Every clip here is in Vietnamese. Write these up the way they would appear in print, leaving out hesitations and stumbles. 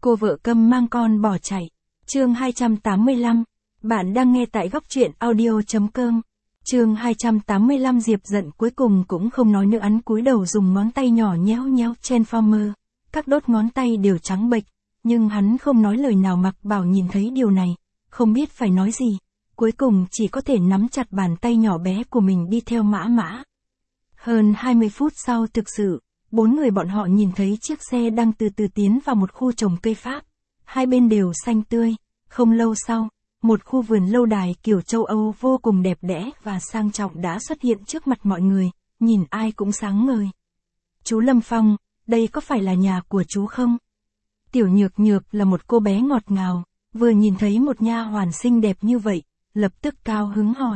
Cô vợ câm mang con bỏ chạy. Chương 285. Bạn đang nghe tại góc truyện audio.com. Chương 285. Diệp giận cuối cùng cũng không nói nữa, hắn cúi đầu dùng ngón tay nhỏ nhéo nhéo Transformer. Các đốt ngón tay đều trắng bệch, nhưng hắn không nói lời nào. Mặc Bảo nhìn thấy điều này, không biết phải nói gì. Cuối cùng chỉ có thể nắm chặt bàn tay nhỏ bé của mình đi theo Mã Mã. Hơn 20 phút sau, thực sự, 4 người bọn họ nhìn thấy chiếc xe đang từ từ tiến vào một khu trồng cây Pháp. Hai bên đều xanh tươi. Không lâu sau, một khu vườn lâu đài kiểu châu Âu vô cùng đẹp đẽ và sang trọng đã xuất hiện trước mặt mọi người, nhìn ai cũng sáng ngời. Chú Lâm Phong, đây có phải là nhà của chú không? Tiểu Nhược Nhược là một cô bé ngọt ngào, vừa nhìn thấy một nha hoàn xinh đẹp như vậy, lập tức cao hứng hỏi.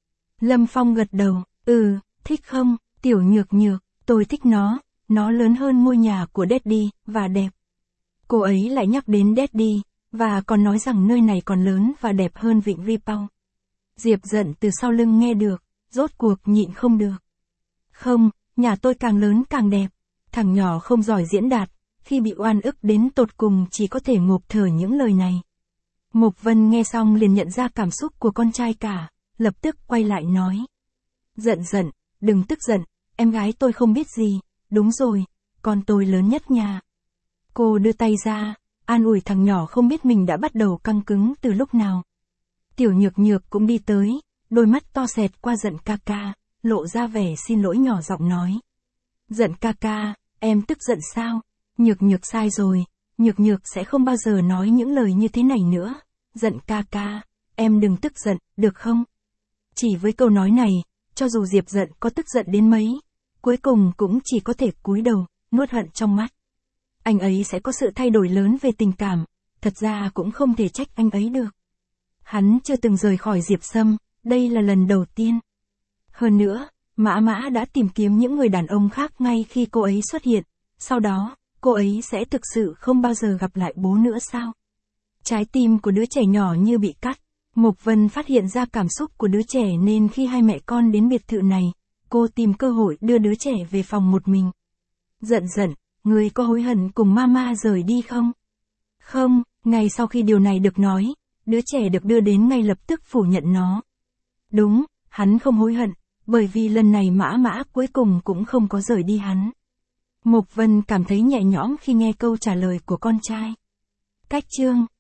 Lâm Phong gật đầu, thích không, Tiểu Nhược Nhược, tôi thích nó lớn hơn ngôi nhà của Daddy, và đẹp. Cô ấy lại nhắc đến Daddy, và còn nói rằng nơi này còn lớn và đẹp hơn Vịnh Ripau. Diệp giận từ sau lưng nghe được, rốt cuộc nhịn không được. Không, nhà tôi càng lớn càng đẹp. Thằng nhỏ không giỏi diễn đạt, khi bị oan ức đến tột cùng chỉ có thể ngộp thở những lời này. Mục Vân nghe xong liền nhận ra cảm xúc của con trai cả, lập tức quay lại nói. Giận, đừng tức giận, em gái tôi không biết gì, đúng rồi, con tôi lớn nhất nhà. Cô đưa tay ra, an ủi thằng nhỏ không biết mình đã bắt đầu căng cứng từ lúc nào. Tiểu Nhược Nhược cũng đi tới, đôi mắt to xẹt qua Giận ca ca, lộ ra vẻ xin lỗi nhỏ giọng nói. Giận ca ca, em tức giận sao? Nhược Nhược sai rồi, Nhược Nhược sẽ không bao giờ nói những lời như thế này nữa. Giận ca ca, em đừng tức giận, được không? Chỉ với câu nói này, cho dù Diệp giận có tức giận đến mấy, cuối cùng cũng chỉ có thể cúi đầu, nuốt hận trong mắt. Anh ấy sẽ có sự thay đổi lớn về tình cảm, thật ra cũng không thể trách anh ấy được. Hắn chưa từng rời khỏi Diệp Sâm, đây là lần đầu tiên. Hơn nữa, Mã Mã đã tìm kiếm những người đàn ông khác ngay khi cô ấy xuất hiện, sau đó, cô ấy sẽ thực sự không bao giờ gặp lại bố nữa sao? Trái tim của đứa trẻ nhỏ như bị cắt. Mục Vân phát hiện ra cảm xúc của đứa trẻ nên khi hai mẹ con đến biệt thự này, cô tìm cơ hội đưa đứa trẻ về phòng một mình. Giận, người có hối hận cùng mama rời đi không? Không, ngay sau khi điều này được nói, đứa trẻ được đưa đến ngay lập tức phủ nhận nó. Đúng, hắn không hối hận, bởi vì lần này Mã Mã cuối cùng cũng không có rời đi hắn. Mục Vân cảm thấy nhẹ nhõm khi nghe câu trả lời của con trai. Cách chương